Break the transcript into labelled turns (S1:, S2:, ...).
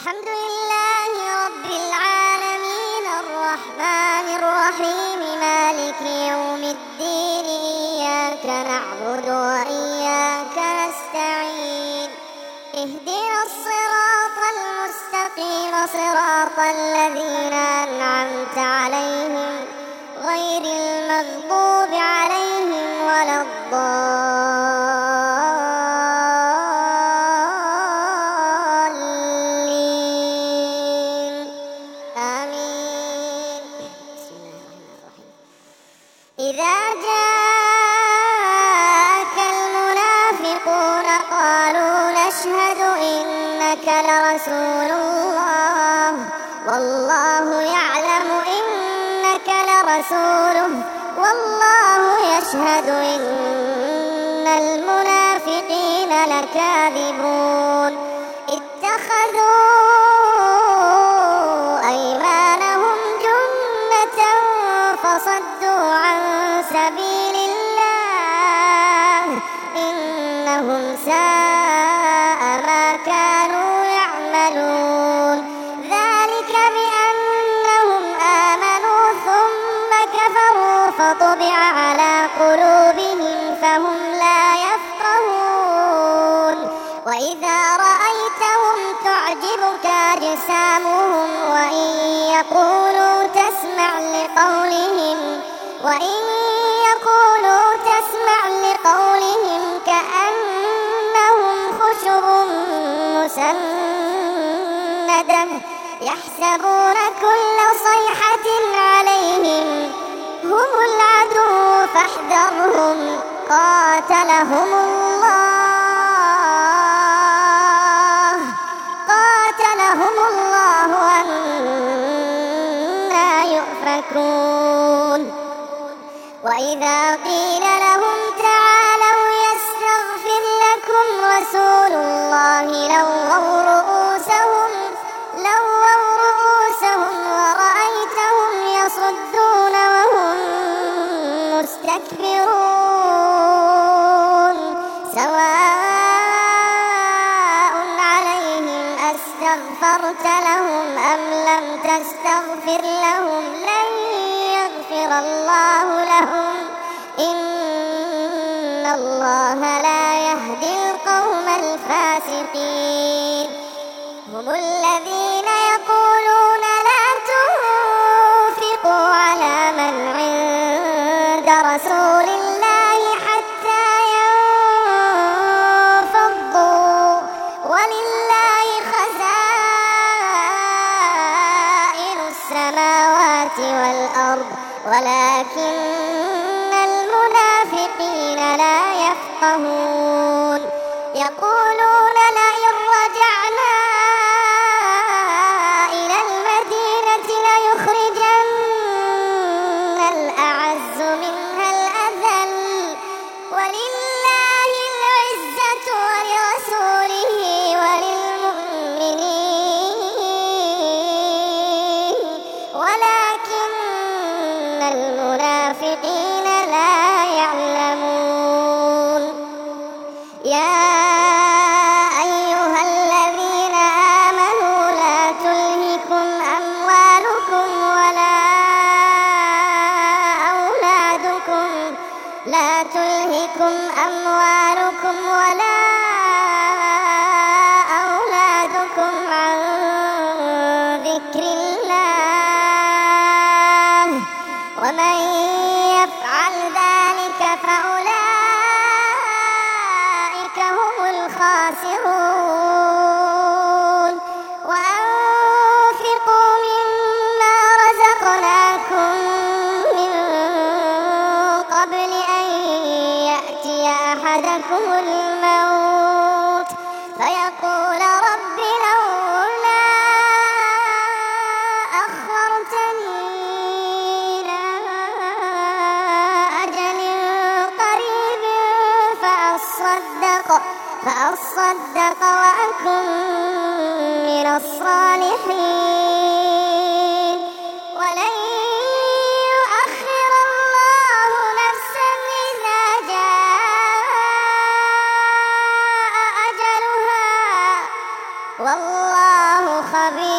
S1: الحمد لله رب العالمين الرحمن الرحيم مالك يوم الدين إياك نعبد وإياك نستعين اهدنا الصراط المستقيم صراط الذين أنعمت عليهم غير المغضوب عليهم ولا الضالين آمين. بسم الله الرحمن الرحيم. إذا جاءك المنافقون قالوا نشهد إنك لرسول الله والله يعلم إنك لرسوله والله يشهد إن المنافقين لكاذبون اتخذوا أيمانهم جنة فصدوا عن سبيل الله إنهم ساء ما كانوا يعملون ذلك بأنهم آمنوا ثم كفروا فطبع على قلوبهم فهم لا يفقهون وإذا رأيتهم تعجبك أجسامهم وإن يقولوا تسمع لقولهم كأنهم خشب مسندة يحسبون كل صيحة عليهم هم العدو فاحذرهم قاتلهم الله أنى يؤفكون وإذا قيل لهم تعالوا يستغفر لكم رسول الله لووا رؤوسهم ورأيتهم يصدون وهم مستكبرون سواء عليهم أستغفرت لهم أم لم تستغفر لهم لن يغفر الله لهم إن الله لا يهدي القوم الفاسقين هم الذين يقولون لا تنفقوا على من عند رسول الله حتى ينفضوا ولله خزائن السماوات والأرض ولكن المنافقين لا يفقهون يقولون لئن رجعنا إلى المدينة ليخرجن الأعز منها الأذل ولله العزة ولرسوله وللمؤمنين ولكن المنافقين لا يعلمون يا أيها الذين آمنوا لا تلهكم أموالكم ولا أولادكم عن ذكر الله ومن يفعل ذلك فأولئك هم الخاسرون وأنفقوا مما رزقناكم من قبل أن يأتي أحدكم الموت فيقول رب لولا أخرتني إلى أجل قريب فأصدق وأكن من الصالحين ولن يؤخر الله نفسا إذا جاء أجلها والله خبير.